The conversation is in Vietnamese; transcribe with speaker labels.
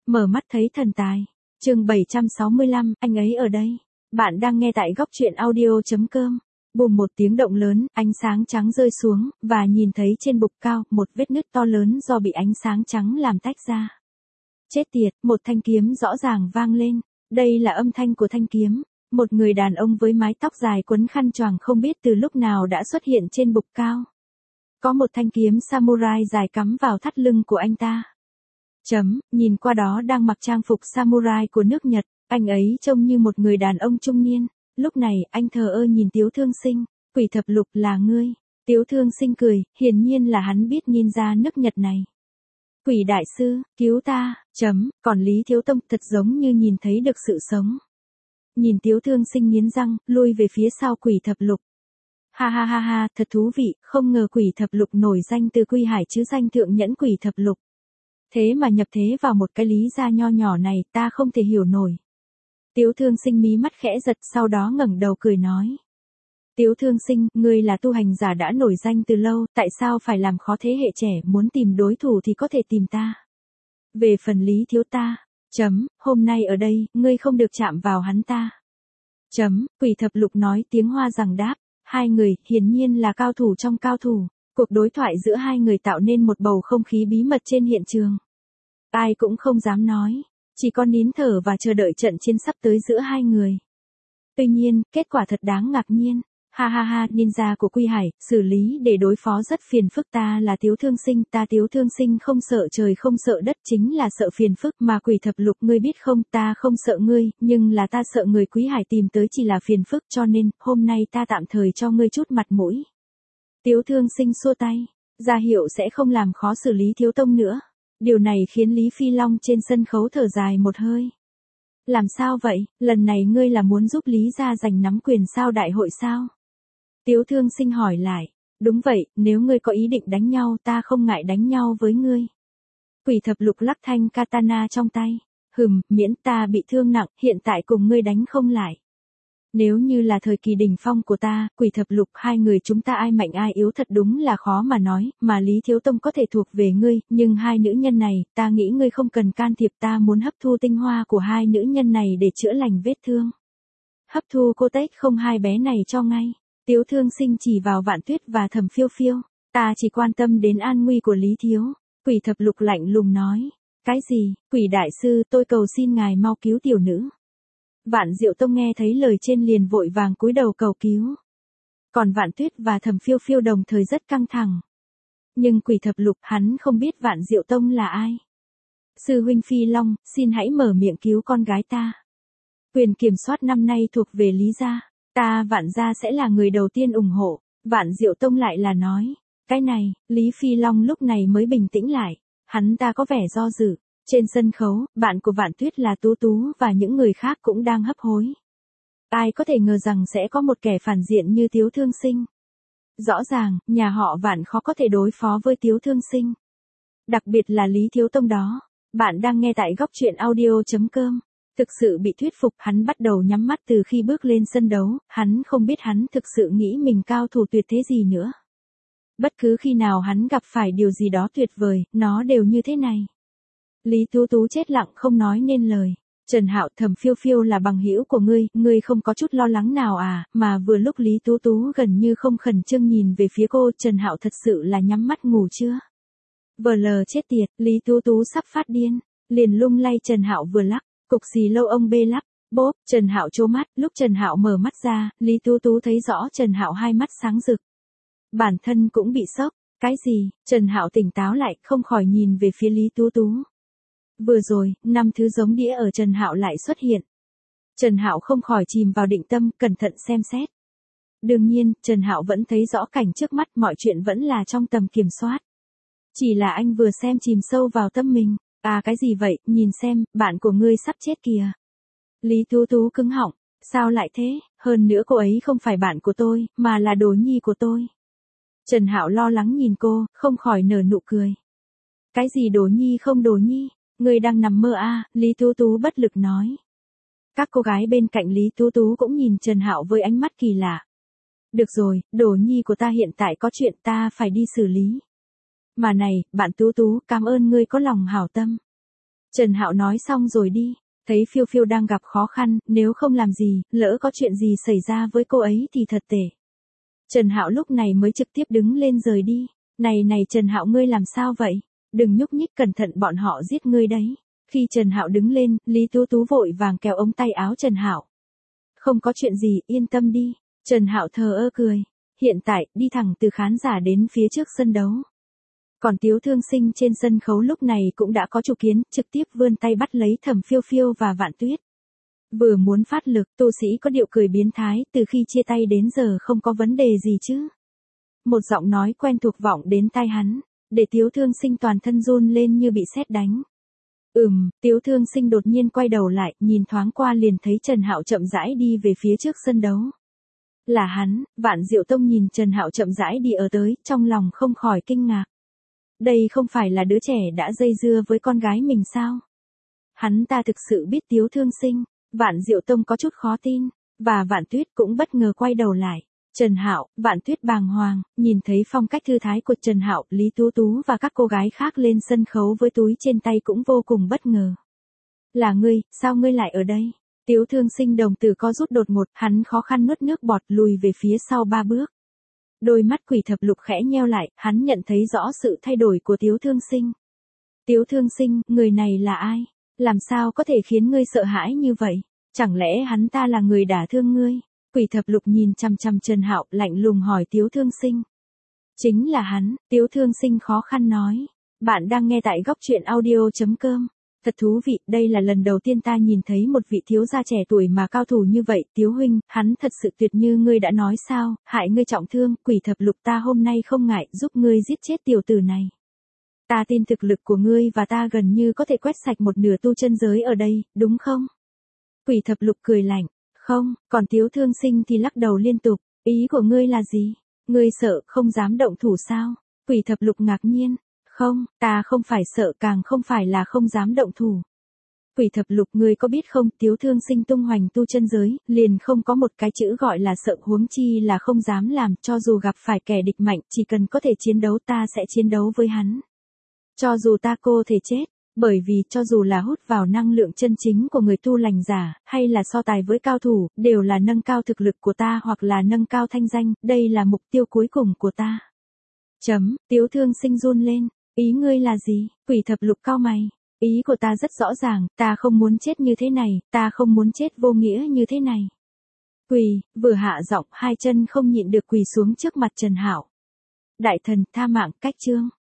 Speaker 1: Mở mắt thấy thần tài. Chương 765, anh ấy ở đây. Bạn đang nghe tại góc truyện audio.com. Bùm một tiếng động lớn, ánh sáng trắng rơi xuống, và nhìn thấy trên bục cao, một vết nứt to lớn do bị ánh sáng trắng làm tách ra. Chết tiệt, một thanh kiếm rõ ràng vang lên. Đây là âm thanh của thanh kiếm. Một người đàn ông với mái tóc dài quấn khăn choàng không biết từ lúc nào đã xuất hiện trên bục cao. Có một thanh kiếm samurai dài cắm vào thắt lưng của anh ta. Nhìn qua đó đang mặc trang phục samurai của nước Nhật, anh ấy trông như một người đàn ông trung niên. Lúc này, anh thờ ơ nhìn Tiếu Thương Sinh. Quỷ thập lục là ngươi. Tiếu Thương Sinh cười, hiển nhiên là hắn biết ninja nước Nhật này. Quỷ đại sư, cứu ta, còn Lý Thiếu Tông thật giống như nhìn thấy được sự sống. Nhìn Tiếu Thương Sinh nghiến răng, lui về phía sau quỷ thập lục. Ha ha ha ha, thật thú vị, không ngờ quỷ thập lục nổi danh từ Quy Hải chứ danh thượng nhẫn quỷ thập lục. Thế mà nhập thế vào một cái lý gia nho nhỏ này, ta không thể hiểu nổi. Tiếu Thương Sinh mí mắt khẽ giật, sau đó ngẩng đầu cười nói. Tiếu Thương Sinh, ngươi là tu hành giả đã nổi danh từ lâu, tại sao phải làm khó thế hệ trẻ, muốn tìm đối thủ thì có thể tìm ta. Về phần Lý thiếu ta, hôm nay ở đây, ngươi không được chạm vào hắn ta. Quỷ thập lục nói tiếng Hoa rằng đáp, hai người, hiển nhiên là cao thủ trong cao thủ. Cuộc đối thoại giữa hai người tạo nên một bầu không khí bí mật trên hiện trường. Ai cũng không dám nói, chỉ có nín thở và chờ đợi trận chiến sắp tới giữa hai người. Tuy nhiên, kết quả thật đáng ngạc nhiên. Ha ha ha, ninja của Quy Hải, xử lý để đối phó rất phiền phức. Ta là Tiếu Thương Sinh, ta Tiếu Thương Sinh không sợ trời không sợ đất, chính là sợ phiền phức. Mà quỷ thập lục, ngươi biết không, ta không sợ ngươi, nhưng là ta sợ người Quý Hải tìm tới chỉ là phiền phức, cho nên, hôm nay ta tạm thời cho ngươi chút mặt mũi. Tiếu Thương Sinh xua tay, ra hiệu sẽ không làm khó xử Lý Thiếu Tông nữa. Điều này khiến Lý Phi Long trên sân khấu thở dài một hơi. Làm sao vậy, lần này ngươi là muốn giúp Lý gia giành nắm quyền sao đại hội sao? Tiếu Thương Sinh hỏi lại, đúng vậy, nếu ngươi có ý định đánh nhau ta không ngại đánh nhau với ngươi. Quỷ thập lục lắc thanh katana trong tay, miễn ta bị thương nặng, hiện tại cùng ngươi đánh không lại. Nếu như là thời kỳ đỉnh phong của ta, quỷ thập lục, hai người chúng ta ai mạnh ai yếu thật đúng là khó mà nói, mà Lý Thiếu Tông có thể thuộc về ngươi, nhưng hai nữ nhân này, ta nghĩ ngươi không cần can thiệp, ta muốn hấp thu tinh hoa của hai nữ nhân này để chữa lành vết thương. Hấp thu cô tết không hai bé này cho ngay. Tiếu Thương Sinh chỉ vào Vạn Tuyết và Thẩm Phiêu Phiêu, ta chỉ quan tâm đến an nguy của Lý Thiếu. Quỷ thập lục lạnh lùng nói, cái gì, quỷ đại sư, tôi cầu xin ngài mau cứu tiểu nữ. Vạn Diệu Tông nghe thấy lời trên liền vội vàng cúi đầu cầu cứu. Còn Vạn Tuyết và Thẩm Phiêu Phiêu đồng thời rất căng thẳng. Nhưng quỷ thập lục, hắn không biết Vạn Diệu Tông là ai. Sư huynh Phi Long, xin hãy mở miệng cứu con gái ta. Quyền kiểm soát năm nay thuộc về Lý gia. Ta Vạn gia sẽ là người đầu tiên ủng hộ. Vạn Diệu Tông lại là nói. Cái này, Lý Phi Long lúc này mới bình tĩnh lại. Hắn ta có vẻ do dự. Trên sân khấu, bạn của Vạn Tuyết là Tú Tú và những người khác cũng đang hấp hối. Ai có thể ngờ rằng sẽ có một kẻ phản diện như Tiếu Thương Sinh. Rõ ràng, nhà họ Vạn khó có thể đối phó với Tiếu Thương Sinh. Đặc biệt là Lý Thiếu Tông đó. Bạn đang nghe tại góc truyện audio.com. Thực sự bị thuyết phục, hắn bắt đầu nhắm mắt từ khi bước lên sân đấu, hắn không biết hắn thực sự nghĩ mình cao thủ tuyệt thế gì nữa. Bất cứ khi nào hắn gặp phải điều gì đó tuyệt vời, nó đều như thế này. Lý Tú Tú chết lặng không nói nên lời. Trần Hạo, Thẩm Phiêu Phiêu là bằng hữu của ngươi không có chút lo lắng nào à? Mà vừa lúc Lý Tú Tú gần như không khẩn trương nhìn về phía cô, Trần Hạo thật sự là nhắm mắt ngủ chưa? Chết tiệt, Lý Tú Tú sắp phát điên, liền lung lay Trần Hạo vừa lắc. Cục xì lâu ông bê lắc, bốp, Trần Hạo trố mắt, lúc Trần Hạo mở mắt ra, Lý Tú Tú thấy rõ Trần Hạo hai mắt sáng rực. Bản thân cũng bị sốc, cái gì? Trần Hạo tỉnh táo lại, không khỏi nhìn về phía Lý Tú Tú. Vừa rồi, 5 thứ giống đĩa ở Trần Hạo lại xuất hiện. Trần Hạo không khỏi chìm vào định tâm, cẩn thận xem xét. Đương nhiên, Trần Hạo vẫn thấy rõ cảnh trước mắt, mọi chuyện vẫn là trong tầm kiểm soát. Chỉ là anh vừa xem chìm sâu vào tâm mình. À cái gì vậy, nhìn xem, bạn của ngươi sắp chết kìa. Lý Tú Tú cứng họng, sao lại thế, hơn nữa cô ấy không phải bạn của tôi, mà là đồ nhi của tôi. Trần Hạo lo lắng nhìn cô, không khỏi nở nụ cười. Cái gì đồ nhi không đồ nhi, ngươi đang nằm mơ à, Lý Tú Tú bất lực nói. Các cô gái bên cạnh Lý Tú Tú cũng nhìn Trần Hạo với ánh mắt kỳ lạ. Được rồi, đồ nhi của ta hiện tại có chuyện ta phải đi xử lý. Mà này, bạn Tú Tú, cảm ơn ngươi có lòng hảo tâm. Trần Hạo nói xong rồi đi, thấy Phiêu Phiêu đang gặp khó khăn, nếu không làm gì, lỡ có chuyện gì xảy ra với cô ấy thì thật tệ. Trần Hạo lúc này mới trực tiếp đứng lên rời đi. Này này Trần Hạo ngươi làm sao vậy? Đừng nhúc nhích, cẩn thận bọn họ giết ngươi đấy. Khi Trần Hạo đứng lên, Lý Tú Tú vội vàng kéo ống tay áo Trần Hạo. Không có chuyện gì, yên tâm đi. Trần Hạo thờ ơ cười. Hiện tại, đi thẳng từ khán giả đến phía trước sân đấu. Còn Tiếu Thương Sinh trên sân khấu lúc này cũng đã có chủ kiến, trực tiếp vươn tay bắt lấy Thẩm Phiêu Phiêu và Vạn Tuyết. Vừa muốn phát lực, tu sĩ có điệu cười biến thái, từ khi chia tay đến giờ không có vấn đề gì chứ. Một giọng nói quen thuộc vọng đến tai hắn, để Tiếu Thương Sinh toàn thân run lên như bị sét đánh. Tiếu Thương Sinh đột nhiên quay đầu lại, nhìn thoáng qua liền thấy Trần Hạo chậm rãi đi về phía trước sân đấu. Là hắn. Vạn Diệu Tông nhìn Trần Hạo chậm rãi đi ở tới, trong lòng không khỏi kinh ngạc. Đây không phải là đứa trẻ đã dây dưa với con gái mình sao? Hắn ta thực sự biết Tiếu Thương Sinh. Vạn Diệu Tông có chút khó tin, và Vạn Tuyết cũng bất ngờ quay đầu lại. Trần Hạo, Vạn Tuyết bàng hoàng, nhìn thấy phong cách thư thái của Trần Hạo, Lý Tú Tú và các cô gái khác lên sân khấu với túi trên tay cũng vô cùng bất ngờ. Là ngươi, sao ngươi lại ở đây? Tiếu Thương Sinh đồng tử co rút đột ngột, hắn khó khăn nuốt nước bọt lùi về phía sau 3 bước. Đôi mắt Quỷ Thập Lục khẽ nheo lại, hắn nhận thấy rõ sự thay đổi của Tiếu Thương Sinh. Tiếu Thương Sinh, người này là ai? Làm sao có thể khiến ngươi sợ hãi như vậy? Chẳng lẽ hắn ta là người đả thương ngươi? Quỷ Thập Lục nhìn chằm chằm Trần Hạo, lạnh lùng hỏi Tiếu Thương Sinh. Chính là hắn. Tiếu Thương Sinh khó khăn nói. Bạn đang nghe tại góc truyện audio.com. Thật thú vị, đây là lần đầu tiên ta nhìn thấy một vị thiếu gia trẻ tuổi mà cao thủ như vậy. Tiếu huynh, hắn thật sự tuyệt như ngươi đã nói sao, hại ngươi trọng thương. Quỷ Thập Lục, ta hôm nay không ngại giúp ngươi giết chết tiểu tử này. Ta tin thực lực của ngươi và ta gần như có thể quét sạch một nửa tu chân giới ở đây, đúng không? Quỷ Thập Lục cười lạnh. Không, còn Tiếu Thương Sinh thì lắc đầu liên tục. Ý của ngươi là gì? Ngươi sợ, không dám động thủ sao? Quỷ Thập Lục ngạc nhiên. Không, ta không phải sợ, càng không phải là không dám động thủ. Quỷ Thập Lục, ngươi có biết không, Tiếu Thương Sinh tung hoành tu chân giới, liền không có một cái chữ gọi là sợ, huống chi là không dám làm. Cho dù gặp phải kẻ địch mạnh, chỉ cần có thể chiến đấu ta sẽ chiến đấu với hắn. Cho dù ta cô thể chết, bởi vì cho dù là hút vào năng lượng chân chính của người tu lành giả, hay là so tài với cao thủ, đều là nâng cao thực lực của ta hoặc là nâng cao thanh danh, đây là mục tiêu cuối cùng của ta. Tiếu Thương Sinh run lên, ý ngươi là gì? Quỷ Thập Lục cau mày, ý của ta rất rõ ràng, ta không muốn chết như thế này, ta không muốn chết vô nghĩa như thế này. Quỳ, vừa hạ giọng, hai chân không nhịn được quỳ xuống trước mặt Trần Hạo. Đại thần, tha mạng, cách chương.